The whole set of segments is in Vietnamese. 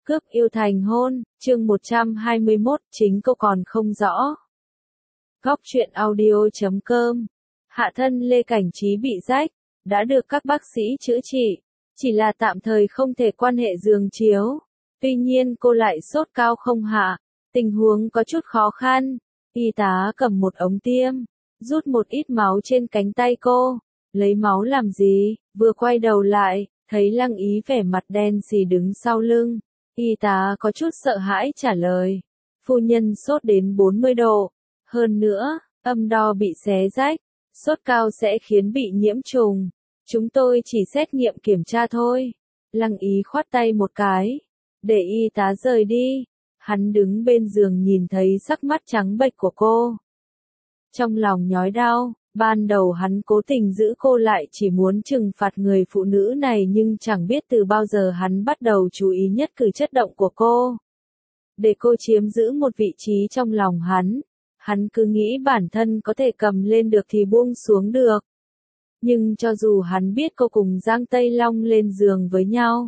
Cướp yêu thành hôn, chương 121, chính cô còn không rõ. Góc truyện audio.com. Hạ thân Lê Cảnh Trí bị rách, đã được các bác sĩ chữa trị, chỉ là tạm thời không thể quan hệ giường chiếu. Tuy nhiên cô lại sốt cao không hạ, tình huống có chút khó khăn. Y tá cầm một ống tiêm, rút một ít máu trên cánh tay cô. Lấy máu làm gì? Vừa quay đầu lại, thấy Lăng Ý vẻ mặt đen xì đứng sau lưng. Y tá có chút sợ hãi trả lời. Phu nhân sốt đến 40 độ. Hơn nữa, âm đo bị xé rách. Sốt cao sẽ khiến bị nhiễm trùng. Chúng tôi chỉ xét nghiệm kiểm tra thôi. Lăng Ý khoát tay một cái. Để y tá rời đi. Hắn đứng bên giường nhìn thấy sắc mắt trắng bệch của cô. Trong lòng nhói đau. Ban đầu hắn cố tình giữ cô lại chỉ muốn trừng phạt người phụ nữ này, nhưng chẳng biết từ bao giờ hắn bắt đầu chú ý nhất cử chất động của cô. Để cô chiếm giữ một vị trí trong lòng hắn cứ nghĩ bản thân có thể cầm lên được thì buông xuống được. Nhưng cho dù hắn biết cô cùng Giang Tây Long lên giường với nhau,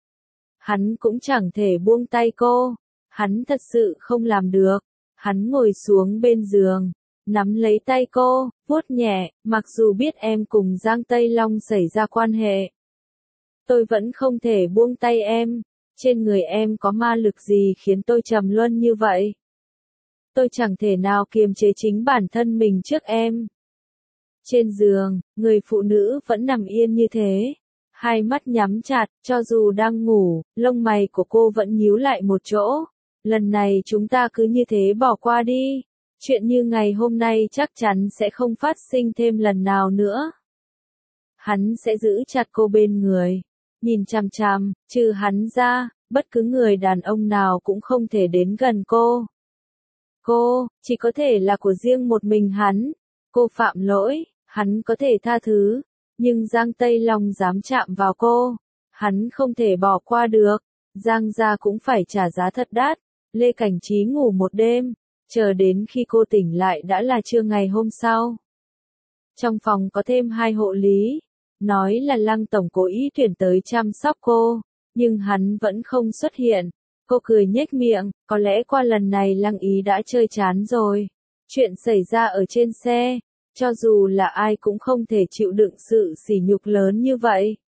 hắn cũng chẳng thể buông tay cô. Hắn thật sự không làm được. Hắn ngồi xuống bên giường, nắm lấy tay cô, vuốt nhẹ, mặc dù biết em cùng Giang Tây Long xảy ra quan hệ. Tôi vẫn không thể buông tay em, trên người em có ma lực gì khiến tôi trầm luân như vậy? Tôi chẳng thể nào kiềm chế chính bản thân mình trước em. Trên giường, người phụ nữ vẫn nằm yên như thế, hai mắt nhắm chặt, cho dù đang ngủ, lông mày của cô vẫn nhíu lại một chỗ. Lần này chúng ta cứ như thế bỏ qua đi. Chuyện như ngày hôm nay chắc chắn sẽ không phát sinh thêm lần nào nữa. Hắn sẽ giữ chặt cô bên người, nhìn chằm chằm, trừ hắn ra, bất cứ người đàn ông nào cũng không thể đến gần cô. Cô, chỉ có thể là của riêng một mình hắn. Cô phạm lỗi, hắn có thể tha thứ, nhưng Giang Tây Long dám chạm vào cô, hắn không thể bỏ qua được. Giang gia cũng phải trả giá thật đắt. Lê Cảnh Trí ngủ một đêm. Chờ đến khi cô tỉnh lại đã là trưa ngày hôm sau. Trong phòng có thêm 2 hộ lý. Nói là Lăng tổng cố ý tuyển tới chăm sóc cô, nhưng hắn vẫn không xuất hiện. Cô cười nhếch miệng, có lẽ qua lần này Lăng Ý đã chơi chán rồi. Chuyện xảy ra ở trên xe, cho dù là ai cũng không thể chịu đựng sự sỉ nhục lớn như vậy.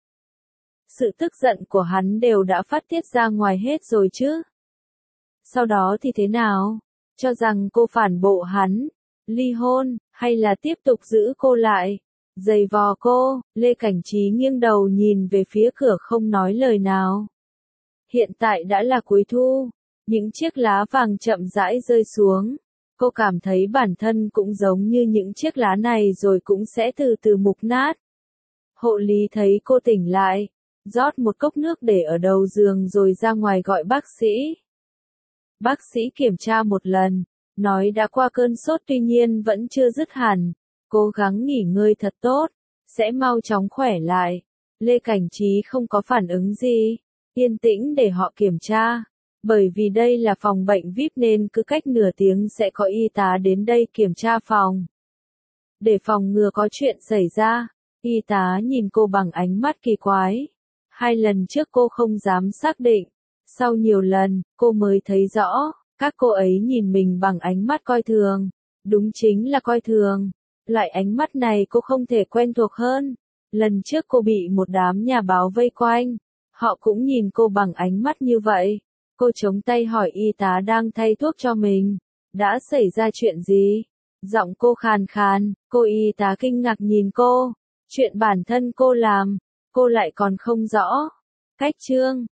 Sự tức giận của hắn đều đã phát tiết ra ngoài hết rồi chứ. Sau đó thì thế nào? Cho rằng cô phản bội hắn, ly hôn, hay là tiếp tục giữ cô lại, giày vò cô? Lê Cảnh Trí nghiêng đầu nhìn về phía cửa không nói lời nào. Hiện tại đã là cuối thu, những chiếc lá vàng chậm rãi rơi xuống. Cô cảm thấy bản thân cũng giống như những chiếc lá này rồi cũng sẽ từ từ mục nát. Hộ lý thấy cô tỉnh lại, rót một cốc nước để ở đầu giường rồi ra ngoài gọi bác sĩ. Bác sĩ kiểm tra một lần, nói đã qua cơn sốt tuy nhiên vẫn chưa dứt hẳn, cố gắng nghỉ ngơi thật tốt, sẽ mau chóng khỏe lại. Lê Cảnh Trí không có phản ứng gì, yên tĩnh để họ kiểm tra, bởi vì đây là phòng bệnh VIP nên cứ cách nửa tiếng sẽ có y tá đến đây kiểm tra phòng. Để phòng ngừa có chuyện xảy ra, y tá nhìn cô bằng ánh mắt kỳ quái. 2 lần trước cô không dám xác định. Sau nhiều lần, cô mới thấy rõ, các cô ấy nhìn mình bằng ánh mắt coi thường. Đúng chính là coi thường. Loại ánh mắt này cô không thể quen thuộc hơn. Lần trước cô bị một đám nhà báo vây quanh. Họ cũng nhìn cô bằng ánh mắt như vậy. Cô chống tay hỏi y tá đang thay thuốc cho mình. Đã xảy ra chuyện gì? Giọng cô khàn khàn, cô y tá kinh ngạc nhìn cô. Chuyện bản thân cô làm, cô lại còn không rõ. Cách chương